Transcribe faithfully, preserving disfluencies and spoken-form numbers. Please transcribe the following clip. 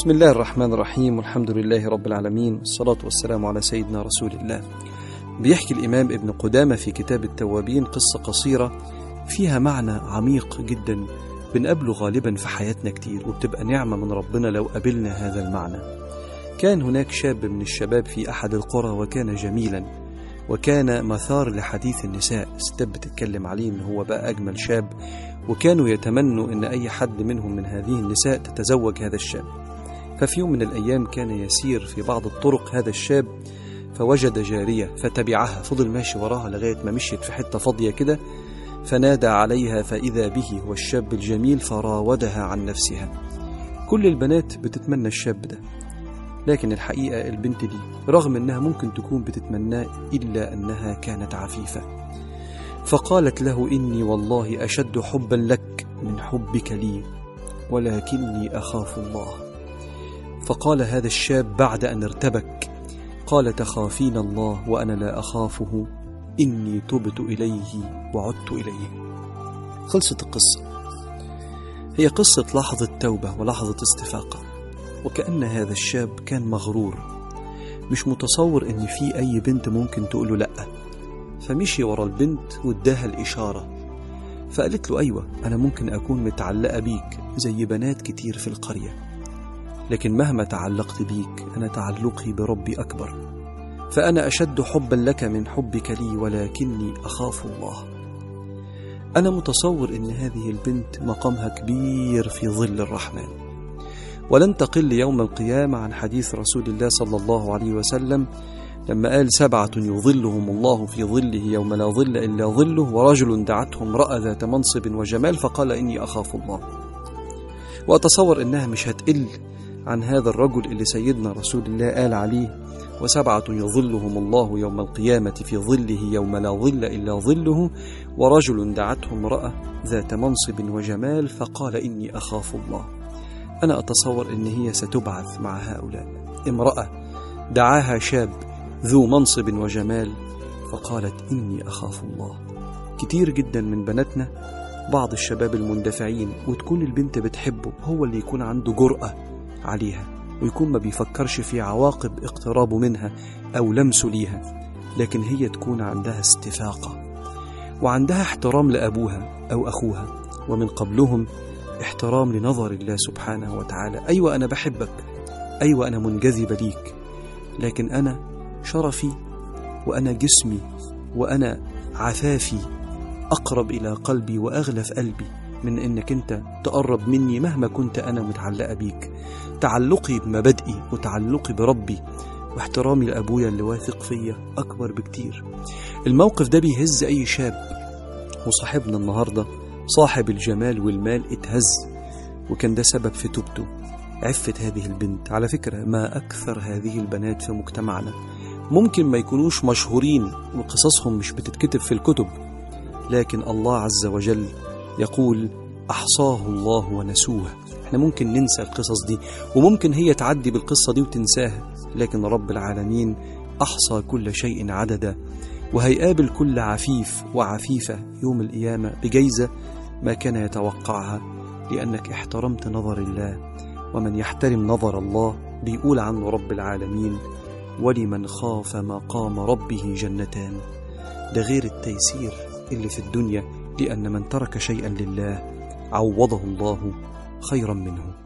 بسم الله الرحمن الرحيم، والحمد لله رب العالمين، والصلاة والسلام على سيدنا رسول الله. بيحكي الإمام ابن قدامة في كتاب التوابين قصة قصيرة فيها معنى عميق جدا بنقابله غالبا في حياتنا كتير، وبتبقى نعمة من ربنا لو قابلنا هذا المعنى. كان هناك شاب من الشباب في أحد القرى وكان جميلا، وكان مثار لحديث النساء. ستات بتتكلم عليه إن هو بقى أجمل شاب، وكانوا يتمنوا إن أي حد منهم من هذه النساء تتزوج هذا الشاب. ففي يوم من الأيام كان يسير في بعض الطرق هذا الشاب، فوجد جارية فتبعها، فضل ماشي وراها لغاية ما مشيت في حتة فاضية كده، فنادى عليها فإذا به هو الشاب الجميل، فراودها عن نفسها. كل البنات بتتمنى الشاب ده، لكن الحقيقة البنت دي رغم أنها ممكن تكون بتتمناه إلا أنها كانت عفيفة. فقالت له: إني والله أشد حبا لك من حبك لي، ولكني أخاف الله. فقال هذا الشاب بعد أن ارتبك، قال: تخافين الله وأنا لا أخافه، إني تبت إليه وعدت إليه. خلصت القصة. هي قصة لحظة توبة ولحظة استفاقة، وكأن هذا الشاب كان مغرور، مش متصور إن في أي بنت ممكن تقوله لأ، فمشي ورا البنت واداها الإشارة، فقالت له: أيوة، أنا ممكن أكون متعلقة بيك زي بنات كتير في القرية، لكن مهما تعلقت بيك أنا تعلقي بربي أكبر، فأنا أشد حبا لك من حبك لي، ولكني أخاف الله. أنا متصور إن هذه البنت مقامها كبير في ظل الرحمن، ولن تقل يوم القيامة عن حديث رسول الله صلى الله عليه وسلم لما قال: سبعة يظلهم الله في ظله يوم لا ظل إلا ظله، ورجل دعته امرأة ذات منصب وجمال فقال: إني أخاف الله. وأتصور إنها مش هتقل عن هذا الرجل اللي سيدنا رسول الله قال عليه: وسبعة يظلهم الله يوم القيامة في ظله يوم لا ظل إلا ظله، ورجل دعته امرأة ذات منصب وجمال فقال: إني أخاف الله. أنا أتصور إن هي ستبعث مع هؤلاء، امرأة دعاها شاب ذو منصب وجمال فقالت: إني أخاف الله. كتير جدا من بناتنا بعض الشباب المندفعين، وتكون البنت بتحبه، هو اللي يكون عنده جرأة عليها، ويكون ما بيفكرش في عواقب اقترابه منها أو لمسه ليها، لكن هي تكون عندها استفاقة وعندها احترام لأبوها أو أخوها، ومن قبلهم احترام لنظر الله سبحانه وتعالى. أيوة أنا بحبك، أيوة أنا منجذبة ليك، لكن أنا شرفي وأنا جسمي وأنا عفافي أقرب إلى قلبي وأغلى في قلبي من إنك أنت تقرب مني مهما كنت أنا متعلقة بيك. تعلقي بمبادئي وتعلقي بربي واحترامي لأبويا اللي واثق فيا أكبر بكتير. الموقف ده بيهز أي شاب، وصاحبنا النهاردة صاحب الجمال والمال اتهز، وكان ده سبب في توبته. عفة هذه البنت. على فكرة ما أكثر هذه البنات في مجتمعنا، ممكن ما يكونوش مشهورين وقصصهم مش بتتكتب في الكتب، لكن الله عز وجل يقول: أحصاه الله ونسوه. احنا ممكن ننسى القصص دي، وممكن هي تعدي بالقصة دي وتنساها، لكن رب العالمين أحصى كل شيء عددا، وهيقابل كل عفيف وعفيفة يوم القيامة بجيزة ما كان يتوقعها، لأنك احترمت نظر الله. ومن يحترم نظر الله بيقول عنه رب العالمين: ولمن خاف مقام ربه جنتان. ده غير التيسير اللي في الدنيا، لأن من ترك شيئا لله عوضه الله خيرا منه.